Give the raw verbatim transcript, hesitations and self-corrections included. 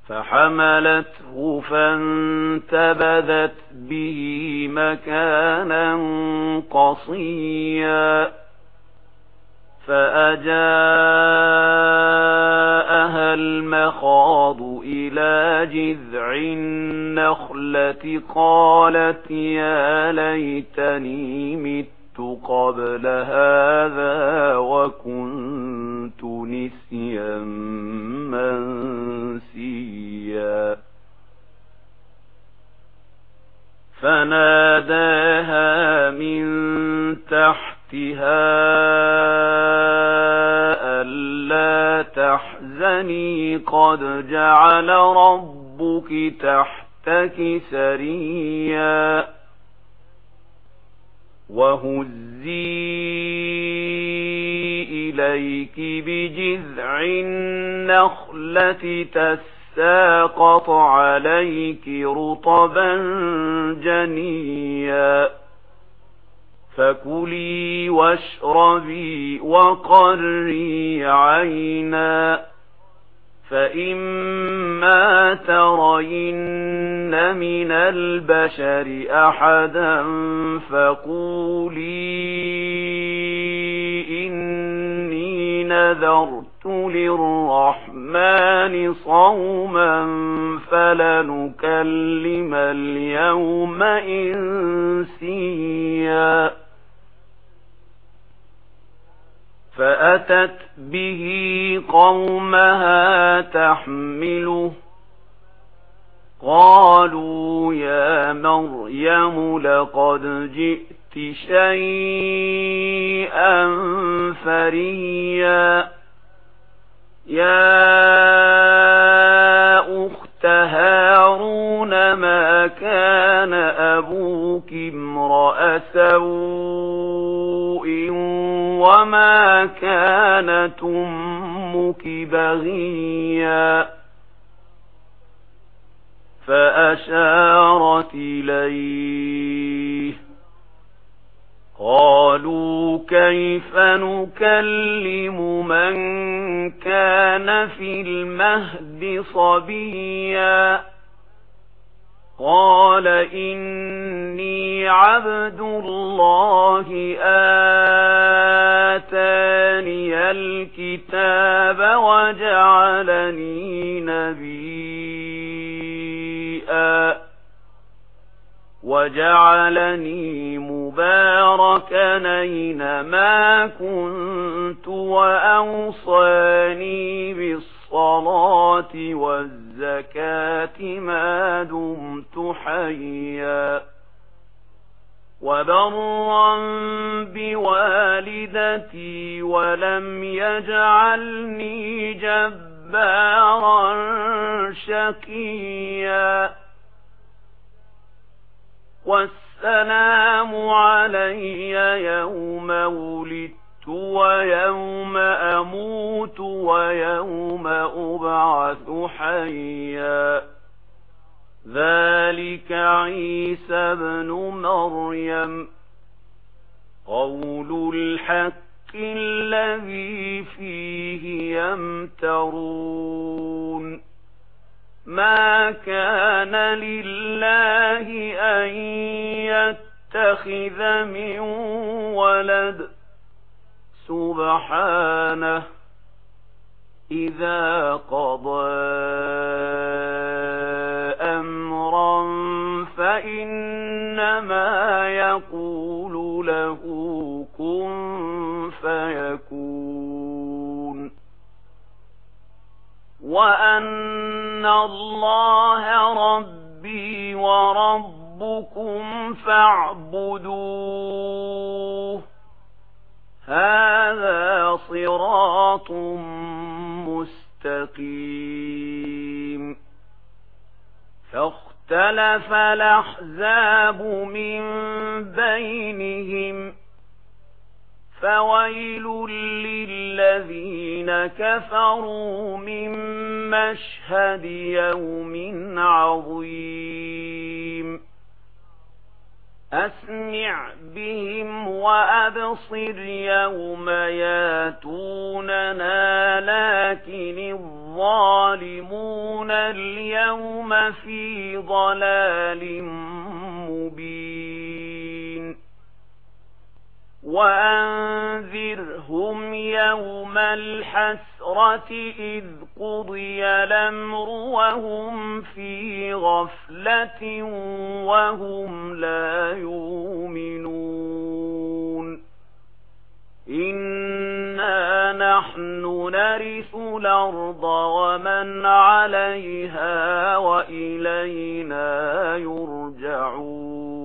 فحملته فانتبذت به مكانا قصيا فأجاءها المخاض إلى جذع النخلة قالت يا ليتني مت قبل هذا وكنت نسيا منسيا فناداها من تحتها ألا تحزني قد جعل ربك تحتك سريا وهزي إليك بجذع النخلة تساقط عليك رطبا جنيا فكلي واشربي وقري عينا فإما ترين من البشر أحدا فقولي إني نذرت للرحمن صوما فلنكلم اليوم إنسيا فأتت به قومها تحمله قالوا يا مريم لقد جئت شيئا فريا يا أخت هارون ما كان أبوك امرأ سوء وما كانت أمك بغيا فأشارت إليه قالوا كيف نكلم من كان في المهد صبيا قال إني عبد الله آتاني الكتاب وجعلني نبيا وجعلني مباركا أينما كنت وأوصاني بالصلاة والزكاة ما دمت حيا وبرا بوالدتي ولم يجعلني جبارا شقيا والسلام علي يوم ولدت ويوم أموت ويوم أبعث حيا ذلك عيسى ابن مريم قول الحق الذي فيه يمترون ما كان لله أن يتخذ من ولد سبحانه إذا قضى أمرا فإنما يقول له كن فيكون وأن الله ربي وربكم فاعبدوه هذا صراط مستقيم فاختلف الأحزاب من بينهم فويل للذين كفروا من مشهد يوم عظيم أسمع بهم وأبصر يوم ياتوننا لكن الظالمون اليوم في ضلال مبين وأنذرهم يوم الحسرة إذ قضي الأمر وهم في غفلة وهم لا يؤمنون إنا نحن نرث الأرض ومن عليها وإلينا يرجعون